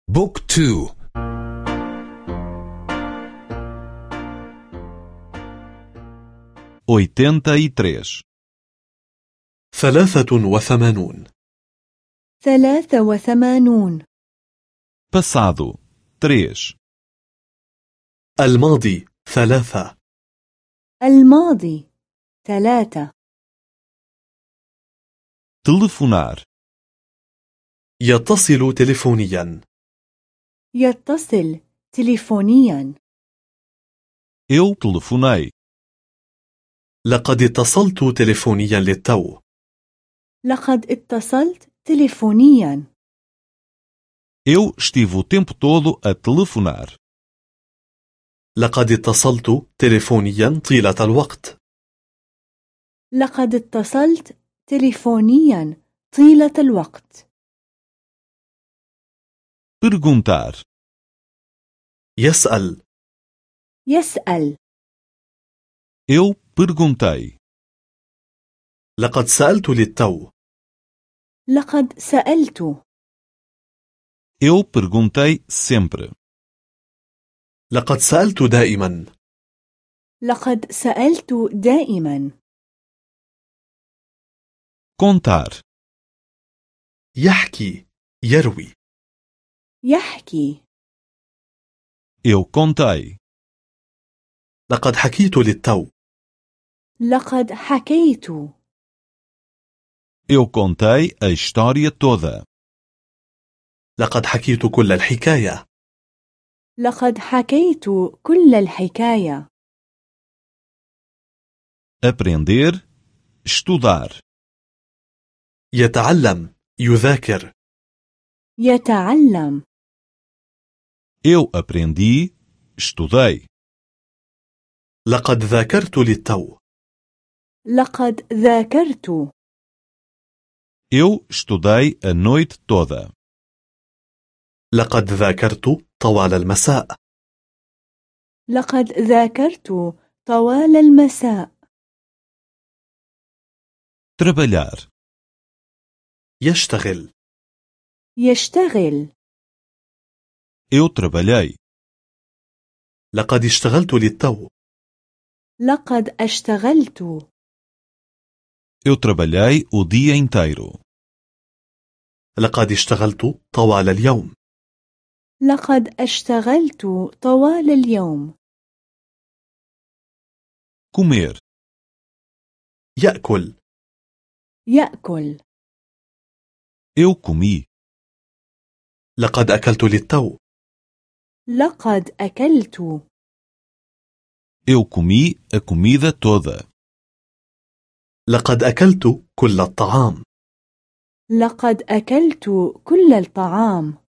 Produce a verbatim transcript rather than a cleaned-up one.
بوك تو. oitenta e três. ثلاثة وثمانون. ثلاثة وثمانون. Passado. três. الماضي ثلاثة. الماضي ثلاثة. Telefonar. يتصل تلفونيا. يتصل تليفونيا. Eu telefonei. لقد اتصلت تلفونيا للتو. لقد اتصلت تليفونيا. Eu estive o tempo todo a telefonar. لقد اتصلت تلفونيا طيلة الوقت. لقد اتصلت تليفونيا طيلة الوقت. Perguntar. يسأل. يسأل. Eu perguntei. لقد سألت للتو. لقد سألت. Eu perguntei sempre. لقد سألت دائما. لقد سألت دائما. Contar. يحكي. يروي. يحكي. Eu contei. لقد حكيت للتو. لقد حكيت. Eu contei a história toda. لقد حكيت كل الحكاية. لقد حكيت كل الحكاية. Aprender. Estudar. يتعلم. يذاكر. يتعلم. Eu aprendi. Estudei. لقد ذاكرت للتو. لقد ذاكرت. Eu estudei a noite toda. لقد ذاكرت طوال المساء. لقد ذاكرت طوال المساء. Trabalhar. يشتغل. يشتغل. Eu trabalhei. لقد اشتغلت للتو. لقد اشتغلت. Eu trabalhei o dia inteiro. لقد اشتغلت طوال اليوم. لقد اشتغلت طوال اليوم. Comer. يأكل. يأكل. Eu comi. لقد أكلت للتو. لقد أكلت. Eu comi a comida toda. لقد أكلت كل الطعام. لقد أكلت كل الطعام.